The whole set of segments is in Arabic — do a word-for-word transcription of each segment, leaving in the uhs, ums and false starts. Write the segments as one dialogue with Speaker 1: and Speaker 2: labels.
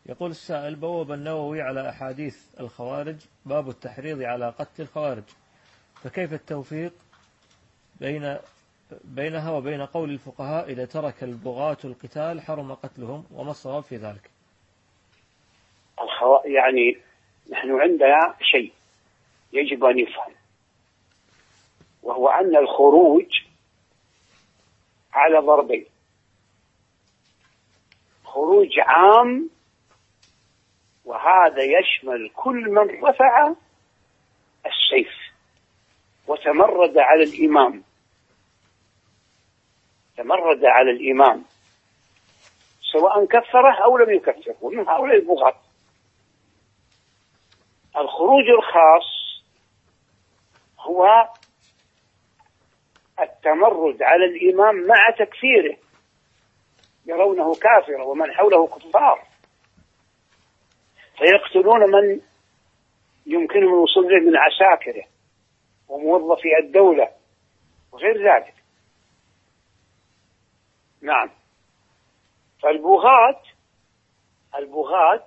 Speaker 1: يقول السائل: بوب النووي على أحاديث الخوارج باب التحريض على قتل الخوارج، فكيف التوفيق بين بينها وبين قول الفقهاء إذا ترك البغاة القتال حرم قتلهم، وما الصواب في ذلك؟
Speaker 2: الخو... يعني نحن عندنا شيء يجب أن يفهم، وهو أن الخروج على ضربين: خروج عام، وهذا يشمل كل من رفع السيف وتمرد على الإمام تمرد على الإمام سواء كفره أو لم يكفره، ومن هؤلاء البغاة. الخروج الخاص هو التمرد على الإمام مع تكفيره، يرونه كافرا ومن حوله كفار، فيقتلون من يمكنهم الوصول إليه من عساكره وموظفي الدولة وغير ذلك. نعم. فالبغاة البغاة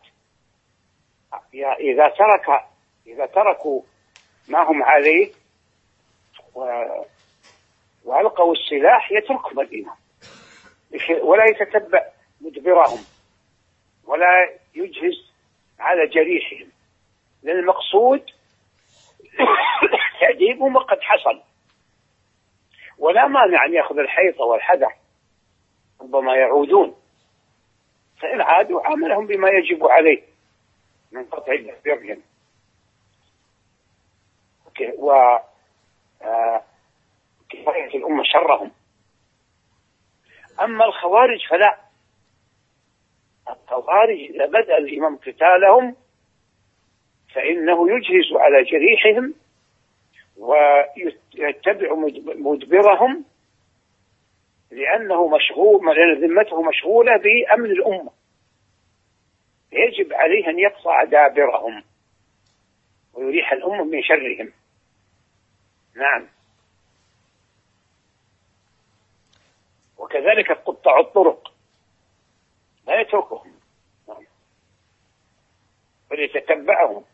Speaker 2: إذا ترك إذا تركوا ما هم عليه وألقوا السلاح يتركهم الإمام ولا يتتبع مدبرهم ولا يجهز على جريحهم، لأن المقصود تعذيبهم وقد حصل، ولا مانع أن يأخذ الحيطة والحذر، ربما يعودون، فإن عادوا عاملهم بما يجب عليه من قطع برهم وكفاية الأمة شرهم. أما الخوارج فلا، الخوارج إذا بدأ الإمام قتالهم فإنه يجهز على جريحهم ويتبع مدبرهم، لأنه مشغول، لأن ذمته مشغولة بأمن الأمة، يجب عليه أن يقطع دابرهم ويريح الأمة من شرهم. نعم. وكذلك قطاع الطرق لا يتركهم، بل يتتبعهم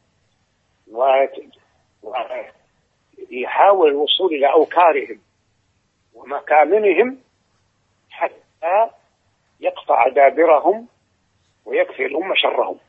Speaker 2: ويحاول الوصول إلى أوكارهم ومكامنهم حتى يقطع دابرهم ويكفي الأمة شرهم.